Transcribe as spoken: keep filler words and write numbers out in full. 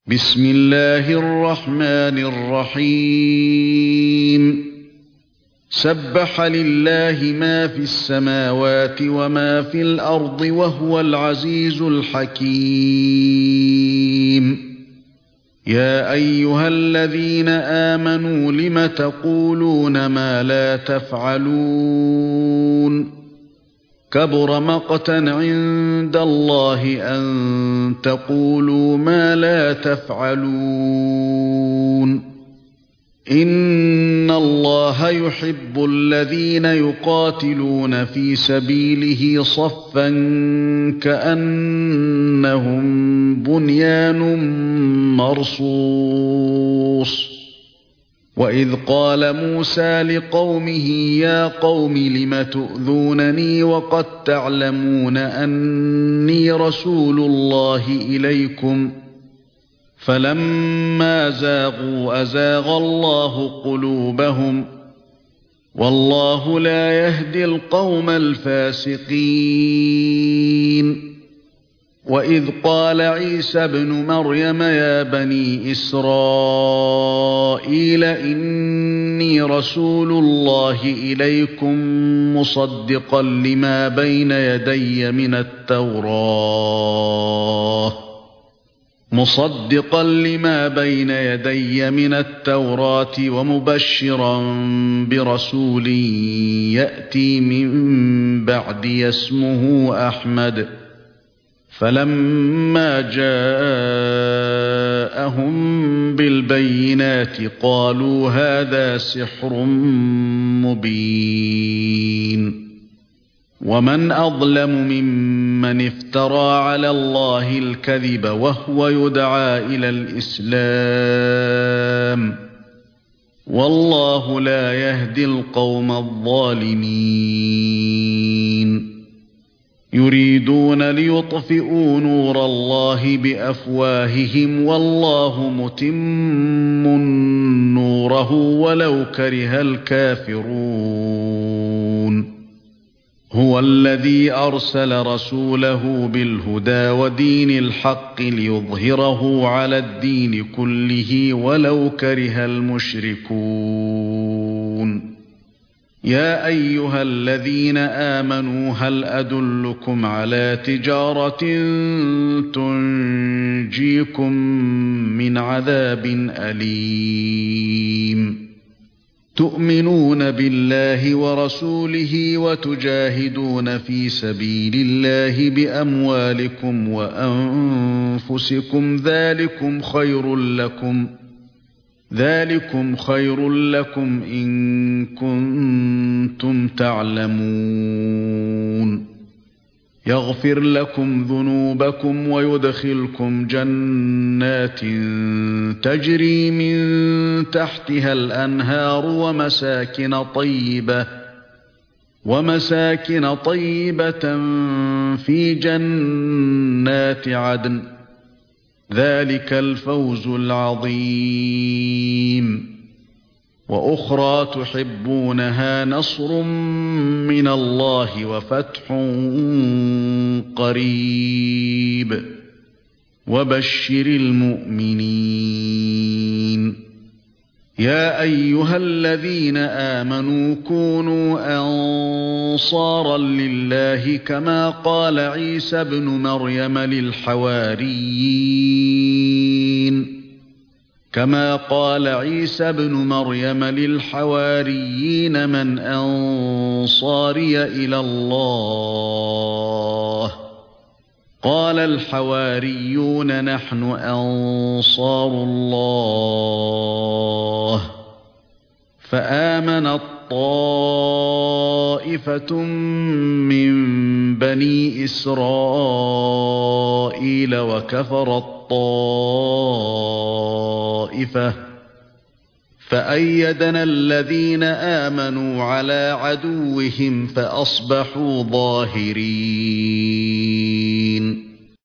بسم الله الرحمن الرحيم سبح لله ما في السماوات وما في الأرض وهو العزيز الحكيم يا أيها الذين آمنوا لم تقولون ما لا تفعلون كبر مقتا عند الله أن تقولوا ما لا تفعلون إن الله يحب الذين يقاتلون في سبيله صفا كأنهم بنيان مرصوص وإذ قال موسى لقومه يا قوم لم تؤذونني وقد تعلمون أني رسول الله إليكم فلما زاغوا أزاغ الله قلوبهم والله لا يهدي القوم الفاسقين وإذ قال عيسى ابن مريم يا بني إسرائيل إني رسول الله إليكم مصدقا لما بين يدي من التوراة مصدقا لما بين يدي من التوراة ومبشرا برسول يأتي من بعدي اسمه أحمد فلما جاءهم بالبينات قالوا هذا سحر مبين ومن أظلم ممن افترى على الله الكذب وهو يدعى إلى الإسلام والله لا يهدي القوم الظالمين يريدون ليطفئوا نور الله بأفواههم والله متم نوره ولو كره الكافرون هو الذي أرسل رسوله بالهدى ودين الحق ليظهره على الدين كله ولو كره المشركون يا أيها الذين آمنوا هل أدلكم على تجارة تنجيكم من عذاب أليم تؤمنون بالله ورسوله وتجاهدون في سبيل الله بأموالكم وأنفسكم ذلكم خير لكم ذلكم خير لكم إن كنتم تعلمون يغفر لكم ذنوبكم ويدخلكم جنات تجري من تحتها الأنهار ومساكن طيبة ومساكن طيبة في جنات عدن ذلك الفوز العظيم وأخرى تحبونها نصر من الله وفتح قريب وبشر المؤمنين يا أيها الذين آمنوا كونوا أنصارا لله كما قال عيسى ابن مريم للحواريين كما قال عيسى ابن مريم للحواريين من أنصاري إلى الله قال الحواريون نحن أنصار الله فآمنت طائفة من بني إسرائيل وكفرت طائفة فأيدنا الذين آمنوا على عدوهم فأصبحوا ظاهرين